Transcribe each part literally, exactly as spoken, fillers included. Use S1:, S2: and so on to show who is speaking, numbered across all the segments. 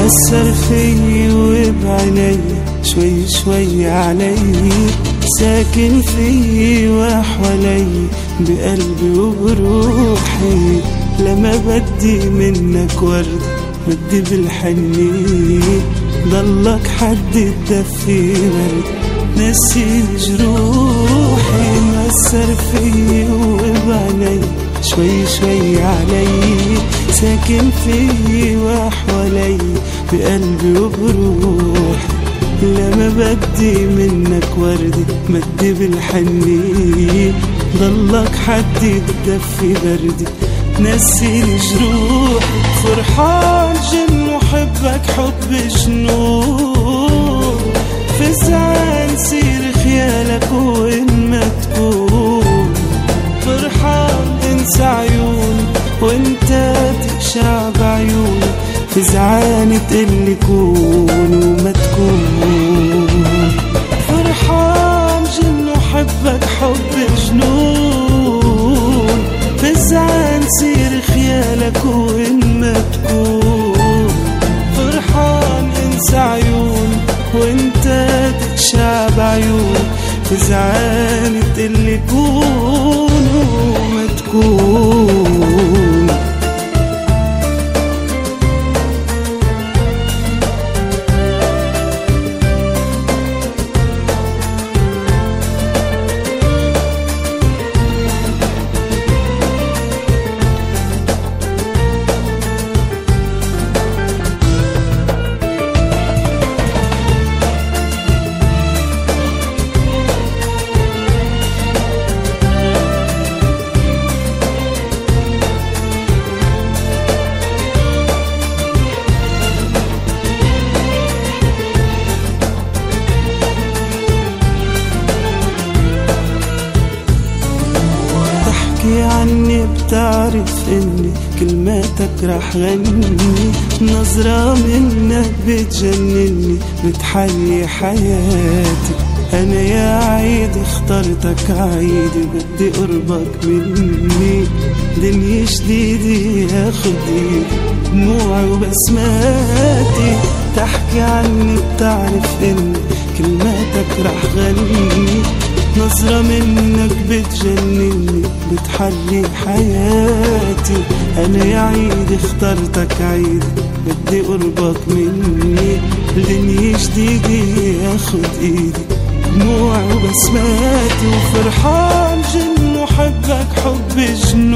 S1: أثر في وبعيني شوي شوي علي، ساكن في وحوالي بقلبي وبروحي. لما بدي منك ورد بدي بالحني، ضلك حد تدفي برد نسيني جروحي. مأثر في وبعيني شوي شوي علي، ساكن في وحوالي بقلبي وبروحي. لما بدي منك وردي بدي بالحني، ضلك حد تدفي بردي نسيني جروحي. فرحان جن وحبك حب جنون، فزعان سير خيالك وين ما تكون. فرحان انسى عيوني وانت تقشع بعيوني، فزعان تقلي كون وما تكون. فرحان جن وحبك حب جنون، فزعان سير خيالك وين ما تكون. فرحان انسى عيوني وانت تقشع بعيوني، فزعان تقلي كون وما تكون. تحكي عني بتعرف اني كلماتك رح غني، نظرة منك بتجنني بتحلي حياتي. انا يا عيد اخترتك عيدي، بدي قربك مني. دنيا جديدة ياخد ايدي دموعي وبسماتي. تحكي عني بتعرف اني كلماتك رح غني، نظرة منك بتجنني بتحلي حياتي. أنا يا عيد اخترتك عيد، بدي قربك مني. دنيا جديدة ياخد ايدي دموعي وبسماتي. وفرحان جن وحبك حب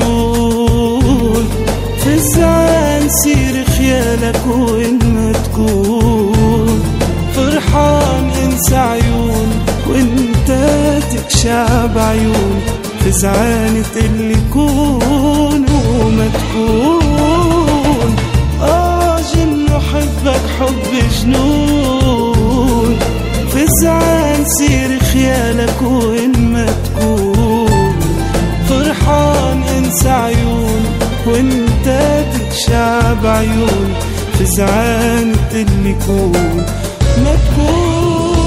S1: جنون، فزعان سير خيالك وين ما تكون. فرحان انسى عيوني وانت تقشع بعيوني، فزعان تقلي كون وما تكون. اه جن وحبك حب جنون، فزعان سير خيالك وين ما تكون. فرحان انسى عيوني وانت تقشع بعيوني، فزعان تقلي كون ما تكون.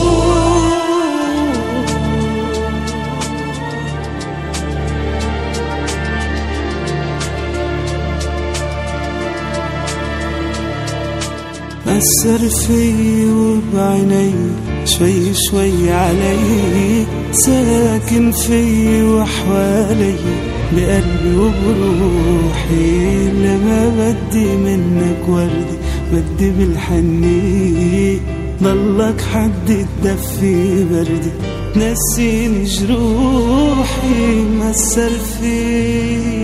S1: أثر في وبعيني شوي شوي علي، ساكن في وحوالي بقلبي وبروحي. لما بدي منك وردي بدي بالحني، ضلك حد تدفي بردي نسيني جروحي. مأثر في